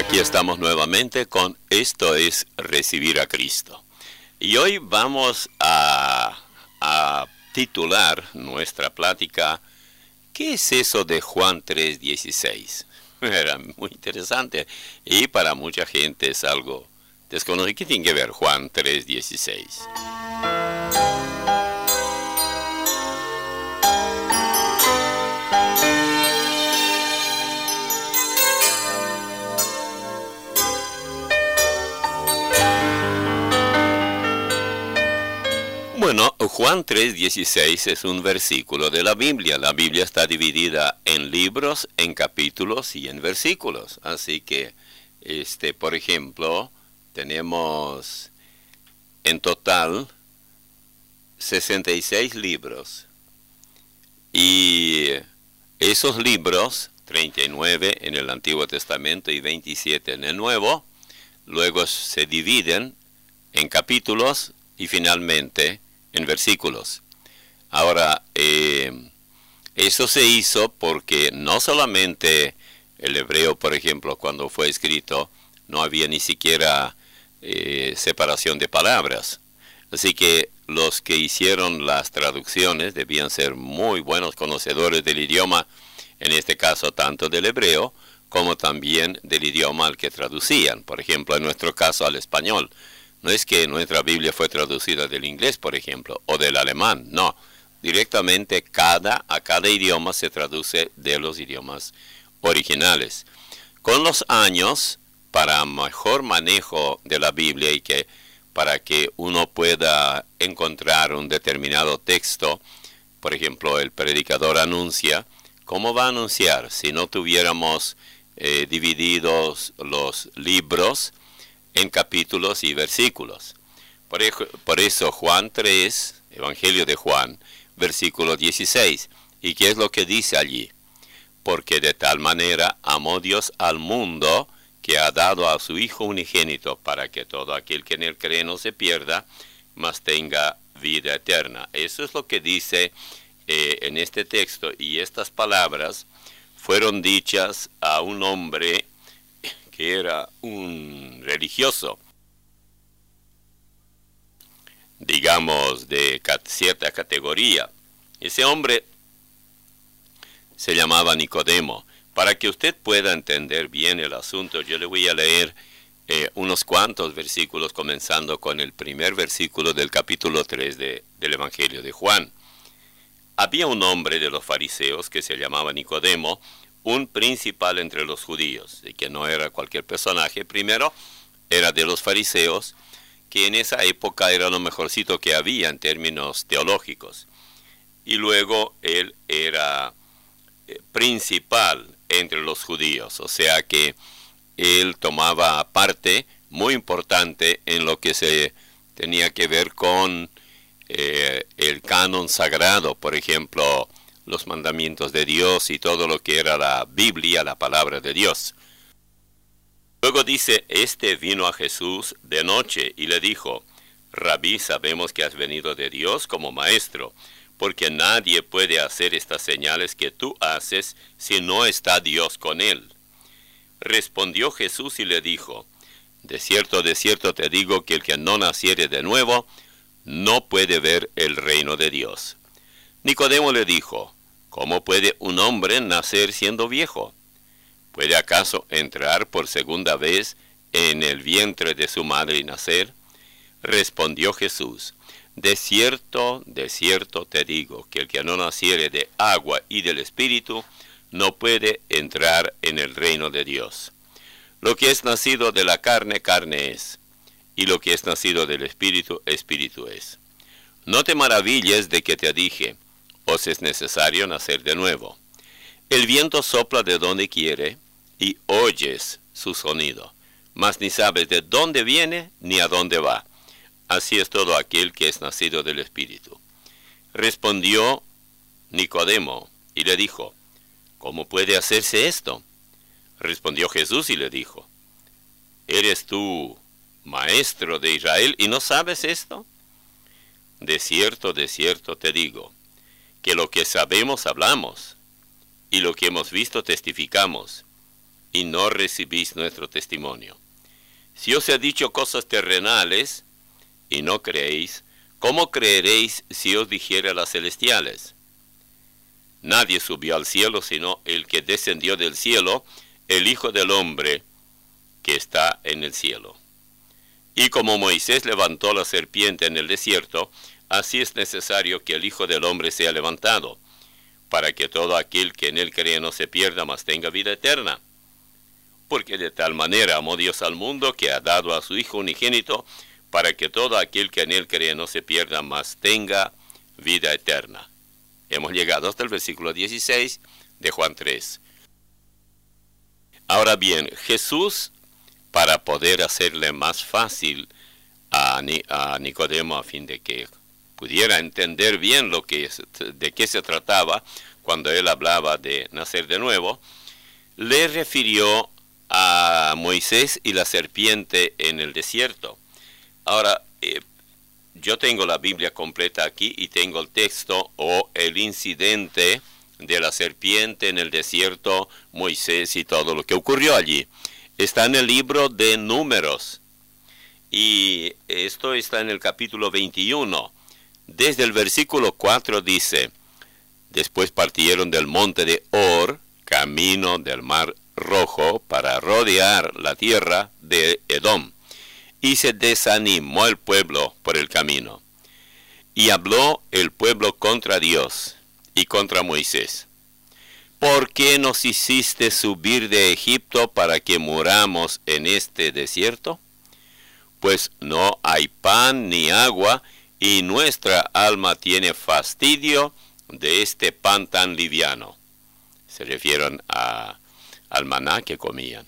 Aquí estamos nuevamente con Esto es Recibir a Cristo. Y hoy vamos a titular nuestra plática, ¿qué es eso de Juan 3:16? Era muy interesante y para mucha gente es algo desconocido. ¿Qué tiene que ver Juan 3:16? Bueno, Juan 3:16 es un versículo de la Biblia. La Biblia está dividida en libros, en capítulos y en versículos. Así que, por ejemplo, tenemos en total 66 libros. Y esos libros, 39 en el Antiguo Testamento y 27 en el Nuevo, luego se dividen en capítulos y finalmente en versículos. Ahora, eso se hizo porque no solamente el hebreo, por ejemplo, cuando fue escrito, no había ni siquiera separación de palabras. Así que los que hicieron las traducciones debían ser muy buenos conocedores del idioma, en este caso tanto del hebreo como también del idioma al que traducían. Por ejemplo, en nuestro caso al español. No es que nuestra Biblia fue traducida del inglés, por ejemplo, o del alemán, no. Directamente a cada idioma se traduce de los idiomas originales. Con los años, para mejor manejo de la Biblia y para que uno pueda encontrar un determinado texto, por ejemplo, el predicador anuncia, ¿cómo va a anunciar si no tuviéramos divididos los libros en capítulos y versículos? Por eso Juan 3, Evangelio de Juan, versículo 16. ¿Y qué es lo que dice allí? Porque de tal manera amó Dios al mundo que ha dado a su Hijo unigénito para que todo aquel que en él cree no se pierda, mas tenga vida eterna. Eso es lo que dice en este texto, y estas palabras fueron dichas a un hombre que era un religioso, digamos, de cierta categoría. Ese hombre se llamaba Nicodemo. Para que usted pueda entender bien el asunto, yo le voy a leer unos cuantos versículos, comenzando con el primer versículo del capítulo 3 del Evangelio de Juan. Había un hombre de los fariseos que se llamaba Nicodemo, un principal entre los judíos, y que no era cualquier personaje. Primero, era de los fariseos, que en esa época era lo mejorcito que había en términos teológicos. Y luego él era principal entre los judíos, o sea que él tomaba parte muy importante en lo que se tenía que ver con el canon sagrado, por ejemplo, los mandamientos de Dios y todo lo que era la Biblia, la palabra de Dios. Luego dice, vino a Jesús de noche y le dijo, Rabí, sabemos que has venido de Dios como maestro, porque nadie puede hacer estas señales que tú haces si no está Dios con él. Respondió Jesús y le dijo, de cierto te digo que el que no naciere de nuevo, no puede ver el reino de Dios. Nicodemo le dijo, ¿cómo puede un hombre nacer siendo viejo? ¿Puede acaso entrar por segunda vez en el vientre de su madre y nacer? Respondió Jesús, de cierto te digo, que el que no naciere de agua y del Espíritu, no puede entrar en el reino de Dios. Lo que es nacido de la carne, carne es, y lo que es nacido del Espíritu, Espíritu es. No te maravilles de que te dije, os es necesario nacer de nuevo. El viento sopla de donde quiere, y oyes su sonido, mas ni sabes de dónde viene ni a dónde va. Así es todo aquel que es nacido del Espíritu. Respondió Nicodemo y le dijo, ¿cómo puede hacerse esto? Respondió Jesús y le dijo, ¿eres tú maestro de Israel y no sabes esto? De cierto te digo, que lo que sabemos hablamos, y lo que hemos visto testificamos, y no recibís nuestro testimonio. Si os he dicho cosas terrenales y no creéis, ¿cómo creeréis si os dijere las celestiales? Nadie subió al cielo sino el que descendió del cielo, el Hijo del Hombre que está en el cielo. Y como Moisés levantó la serpiente en el desierto, así es necesario que el Hijo del Hombre sea levantado, para que todo aquel que en él cree no se pierda, mas tenga vida eterna. Porque de tal manera amó Dios al mundo, que ha dado a su Hijo unigénito, para que todo aquel que en él cree no se pierda, mas tenga vida eterna. Hemos llegado hasta el versículo 16 de Juan 3. Ahora bien, Jesús, para poder hacerle más fácil a Nicodemo, a fin de que pudiera entender bien de qué se trataba cuando él hablaba de nacer de nuevo, le refirió a Moisés y la serpiente en el desierto. Ahora, yo tengo la Biblia completa aquí y tengo el texto o el incidente de la serpiente en el desierto, Moisés y todo lo que ocurrió allí. Está en el libro de Números y esto está en el capítulo 21. Desde el versículo 4 dice: después partieron del monte de Hor, camino del mar Rojo, para rodear la tierra de Edom. Y se desanimó el pueblo por el camino. Y habló el pueblo contra Dios y contra Moisés: ¿por qué nos hiciste subir de Egipto para que muramos en este desierto? Pues no hay pan ni agua, y nuestra alma tiene fastidio de este pan tan liviano. Se refieren al maná que comían.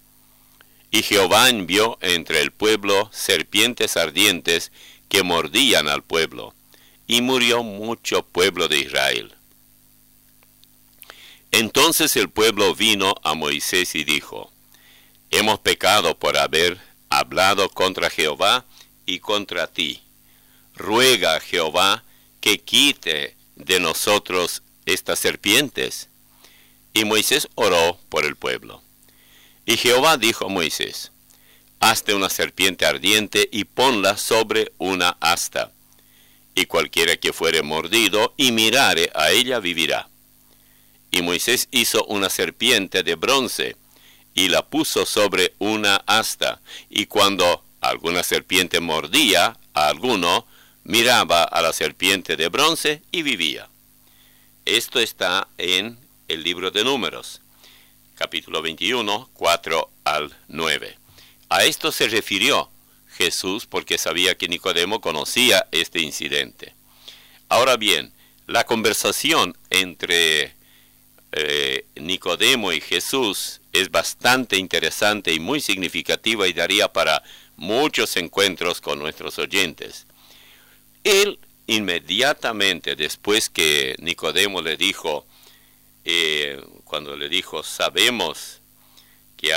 Y Jehová envió entre el pueblo serpientes ardientes que mordían al pueblo, y murió mucho pueblo de Israel. Entonces el pueblo vino a Moisés y dijo: hemos pecado por haber hablado contra Jehová y contra ti. Ruega a Jehová que quite de nosotros estas serpientes. Y Moisés oró por el pueblo. Y Jehová dijo a Moisés: hazte una serpiente ardiente y ponla sobre una asta, y cualquiera que fuere mordido y mirare a ella vivirá. Y Moisés hizo una serpiente de bronce, y la puso sobre una asta, y cuando alguna serpiente mordía a alguno, miraba a la serpiente de bronce y vivía. Esto está en el libro de Números, capítulo 21, 4 al 9. A esto se refirió Jesús porque sabía que Nicodemo conocía este incidente. Ahora bien, la conversación entre Nicodemo y Jesús es bastante interesante y muy significativa y daría para muchos encuentros con nuestros oyentes. Él inmediatamente después que Nicodemo le dijo, cuando le dijo: sabemos que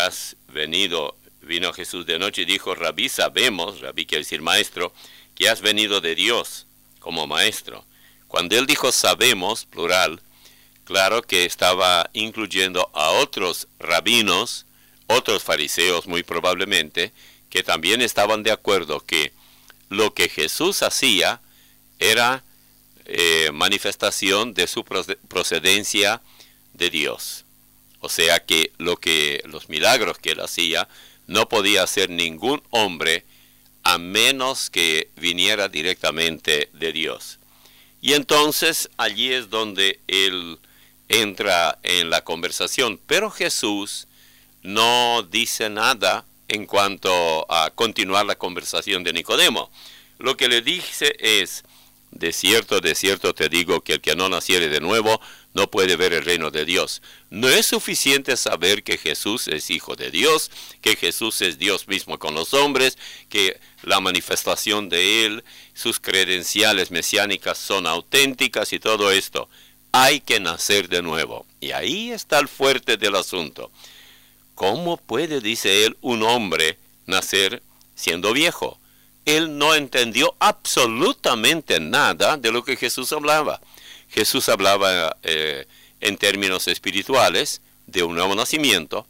vino Jesús de noche y dijo: Rabí, sabemos, Rabí quiere decir maestro, que has venido de Dios como maestro. Cuando él dijo sabemos, plural, claro que estaba incluyendo a otros rabinos, otros fariseos muy probablemente, que también estaban de acuerdo que lo que Jesús hacía era manifestación de su procedencia de Dios. O sea que los milagros que él hacía no podía hacer ningún hombre a menos que viniera directamente de Dios. Y entonces allí es donde él entra en la conversación. Pero Jesús no dice nada en cuanto a continuar la conversación de Nicodemo. Lo que le dice es: de cierto te digo que el que no naciere de nuevo no puede ver el reino de Dios. No es suficiente saber que Jesús es Hijo de Dios, que Jesús es Dios mismo con los hombres, que la manifestación de Él, sus credenciales mesiánicas son auténticas y todo esto. Hay que nacer de nuevo. Y ahí está el fuerte del asunto. ¿Cómo puede, dice él, un hombre nacer siendo viejo? Él no entendió absolutamente nada de lo que Jesús hablaba. Jesús hablaba en términos espirituales de un nuevo nacimiento.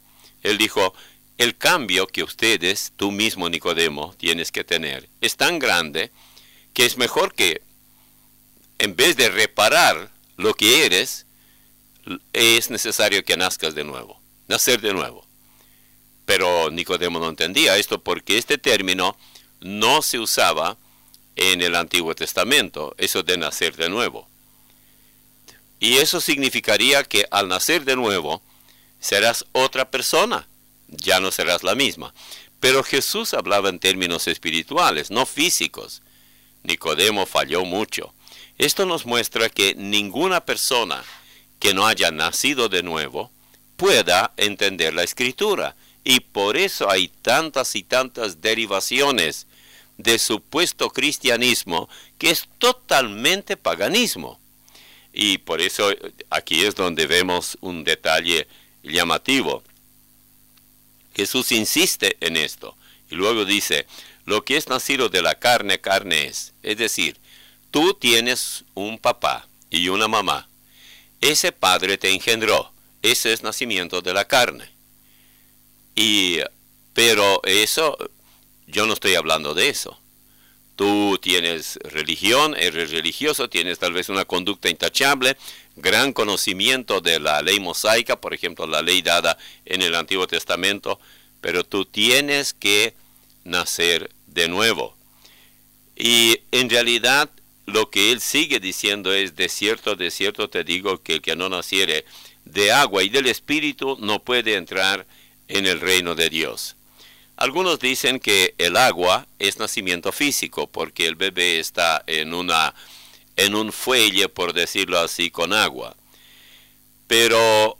Él dijo, el cambio que ustedes, tú mismo Nicodemo, tienes que tener, es tan grande que es mejor que en vez de reparar lo que eres, es necesario que nazcas de nuevo, nacer de nuevo. Pero Nicodemo no entendía esto porque este término no se usaba en el Antiguo Testamento, eso de nacer de nuevo. Y eso significaría que al nacer de nuevo serás otra persona, ya no serás la misma. Pero Jesús hablaba en términos espirituales, no físicos. Nicodemo falló mucho. Esto nos muestra que ninguna persona que no haya nacido de nuevo pueda entender la Escritura. Y por eso hay tantas y tantas derivaciones de supuesto cristianismo que es totalmente paganismo. Y por eso aquí es donde vemos un detalle llamativo. Jesús insiste en esto. Y luego dice, lo que es nacido de la carne, carne es. Es decir, tú tienes un papá y una mamá. Ese padre te engendró. Ese es nacimiento de la carne. Pero eso, yo no estoy hablando de eso. Tú tienes religión, eres religioso, tienes tal vez una conducta intachable, gran conocimiento de la ley mosaica, por ejemplo, la ley dada en el Antiguo Testamento, pero tú tienes que nacer de nuevo. Y en realidad lo que él sigue diciendo es, de cierto te digo que el que no naciere de agua y del Espíritu no puede entrar en el reino de Dios. Algunos dicen que el agua es nacimiento físico, porque el bebé está en un fuelle, por decirlo así, con agua. Pero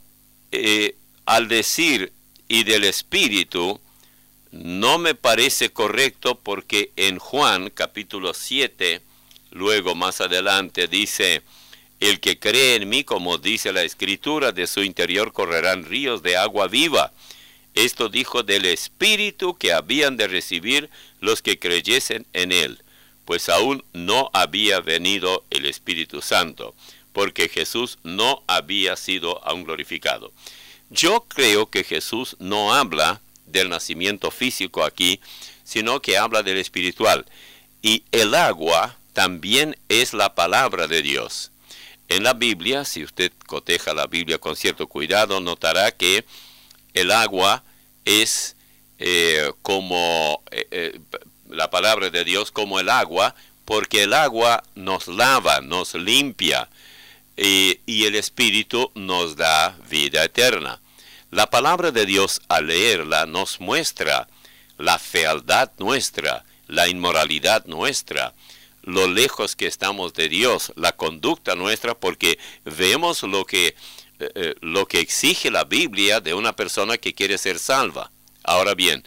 al decir y del Espíritu, no me parece correcto, porque en Juan capítulo 7, luego más adelante dice, el que cree en mí, como dice la Escritura, de su interior correrán ríos de agua viva. Esto dijo del Espíritu que habían de recibir los que creyesen en él, pues aún no había venido el Espíritu Santo, porque Jesús no había sido aún glorificado. Yo creo que Jesús no habla del nacimiento físico aquí, sino que habla del espiritual. Y el agua también es la palabra de Dios. En la Biblia, si usted coteja la Biblia con cierto cuidado, notará que el agua es como la palabra de Dios, como el agua, porque el agua nos lava, nos limpia, y el Espíritu nos da vida eterna. La palabra de Dios, al leerla, nos muestra la fealdad nuestra, la inmoralidad nuestra, lo lejos que estamos de Dios, la conducta nuestra, porque vemos lo que exige la Biblia de una persona que quiere ser salva. Ahora bien,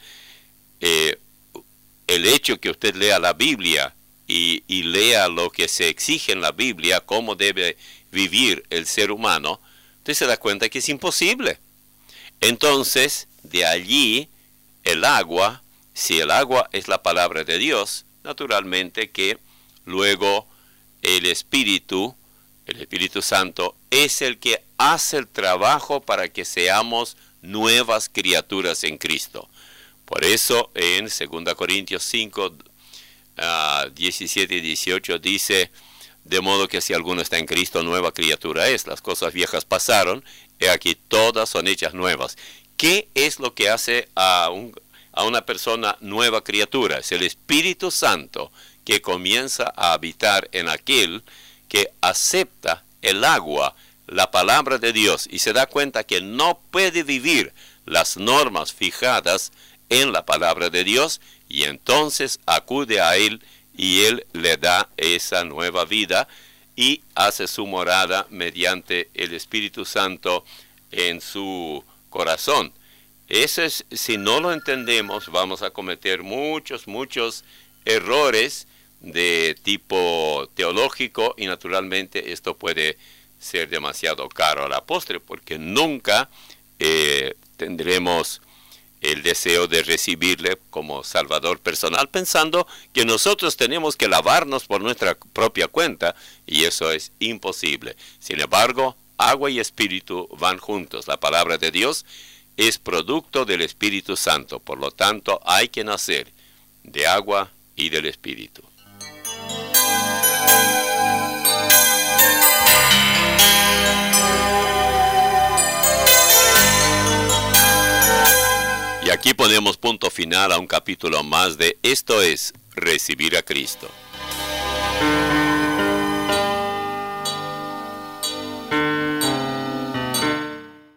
el hecho que usted lea la Biblia y lea lo que se exige en la Biblia, cómo debe vivir el ser humano, usted se da cuenta que es imposible. Entonces, de allí, el agua, si el agua es la palabra de Dios, naturalmente que luego el Espíritu Santo es el que hace el trabajo para que seamos nuevas criaturas en Cristo. Por eso en 2 Corintios 5, 17 y 18 dice, de modo que si alguno está en Cristo, nueva criatura es. Las cosas viejas pasaron, y aquí todas son hechas nuevas. ¿Qué es lo que hace a una persona nueva criatura? Es el Espíritu Santo que comienza a habitar en aquel que acepta el agua, la palabra de Dios, y se da cuenta que no puede vivir las normas fijadas en la palabra de Dios, y entonces acude a Él, y Él le da esa nueva vida, y hace su morada mediante el Espíritu Santo en su corazón. Eso es, si no lo entendemos, vamos a cometer muchos errores de tipo teológico, y naturalmente esto puede ser demasiado caro a la postre, porque nunca tendremos el deseo de recibirle como Salvador personal, pensando que nosotros tenemos que lavarnos por nuestra propia cuenta, y eso es imposible. Sin embargo, agua y espíritu van juntos. La palabra de Dios es producto del Espíritu Santo. Por lo tanto, hay que nacer de agua y del Espíritu. Y aquí ponemos punto final a un capítulo más de Esto es Recibir a Cristo.